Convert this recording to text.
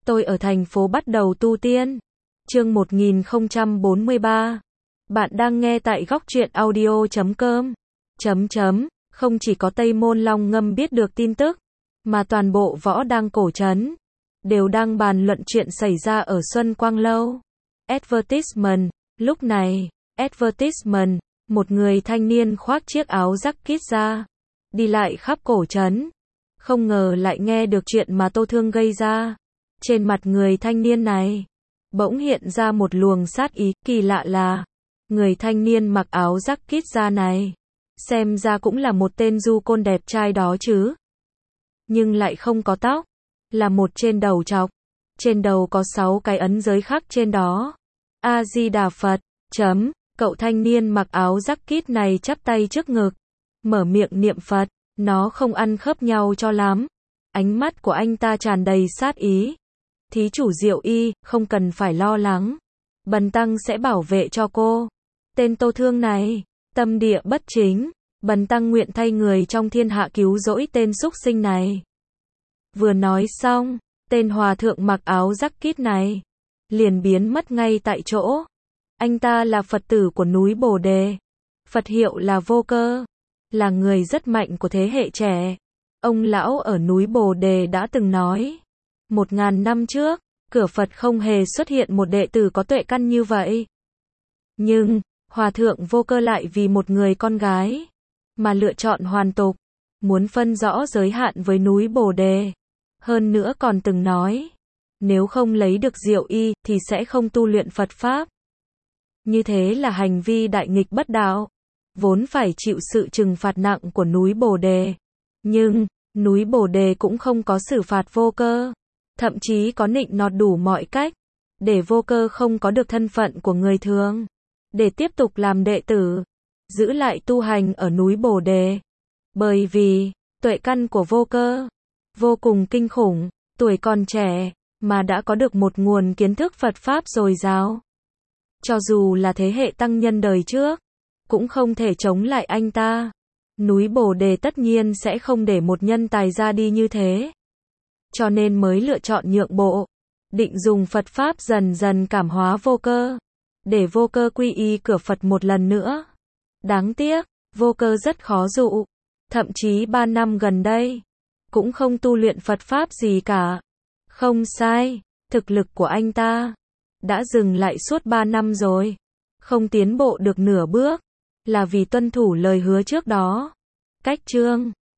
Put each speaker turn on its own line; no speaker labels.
Tôi ở thành phố bắt đầu tu tiên. Chương 1043. Bạn đang nghe tại góc truyện audio.com. Không chỉ có Tây Môn Long Ngâm biết được tin tức, mà toàn bộ võ đang cổ trấn đều đang bàn luận chuyện xảy ra ở Xuân Quang Lâu. Advertisement. Lúc này, advertisement, một người thanh niên khoác chiếc áo jacket ra, đi lại khắp cổ trấn. Không ngờ lại nghe được chuyện mà Tô Thương gây ra. Trên mặt người thanh niên này bỗng hiện ra một luồng sát ý. Kỳ lạ là người thanh niên mặc áo jacket da này xem ra cũng là một tên du côn đẹp trai đó chứ, nhưng lại không có tóc, là một trên đầu trọc. Trên đầu có 6 cái ấn giới khắc trên đó. A Di Đà Phật. Cậu thanh niên mặc áo jacket này chắp tay trước ngực, mở miệng niệm Phật. Nó không ăn khớp nhau cho lắm. Ánh mắt của anh ta tràn đầy sát ý. Thí chủ Diệu Y, không cần phải lo lắng. Bần tăng sẽ bảo vệ cho cô. Tên Tô Thương này, tâm địa bất chính. Bần tăng nguyện thay người trong thiên hạ cứu rỗi tên súc sinh này. Vừa nói xong, tên hòa thượng mặc áo jacket này liền biến mất ngay tại chỗ. Anh ta là Phật tử của núi Bồ Đề. Phật hiệu là Vô Cơ, là người rất mạnh của thế hệ trẻ. Ông lão ở núi Bồ Đề đã từng nói, 1000 năm trước, cửa Phật không hề xuất hiện một đệ tử có tuệ căn như vậy. Nhưng, Hòa thượng Vô Cơ lại vì một người con gái mà lựa chọn hoàn tục, muốn phân rõ giới hạn với núi Bồ Đề. Hơn nữa còn từng nói, nếu không lấy được Diệu Y thì sẽ không tu luyện Phật Pháp. Như thế là hành vi đại nghịch bất đạo, vốn phải chịu sự trừng phạt nặng của núi Bồ Đề. Nhưng, núi Bồ Đề cũng không có xử phạt Vô Cơ, thậm chí có nịnh nọt đủ mọi cách, để Vô Cơ không có được thân phận của người thường, để tiếp tục làm đệ tử, giữ lại tu hành ở núi Bồ Đề. Bởi vì, tuệ căn của Vô Cơ vô cùng kinh khủng, tuổi còn trẻ, mà đã có được một nguồn kiến thức Phật Pháp dồi dào. Cho dù là thế hệ tăng nhân đời trước, cũng không thể chống lại anh ta. Núi Bồ Đề tất nhiên sẽ không để một nhân tài ra đi như thế. Cho nên mới lựa chọn nhượng bộ, định dùng Phật Pháp dần dần cảm hóa Vô Cơ, để Vô Cơ quy y cửa Phật một lần nữa. Đáng tiếc, Vô Cơ rất khó dụ, thậm chí 3 năm gần đây, cũng không tu luyện Phật Pháp gì cả. Không sai, thực lực của anh ta đã dừng lại suốt 3 năm rồi, không tiến bộ được nửa bước, là vì tuân thủ lời hứa trước đó. Cách chương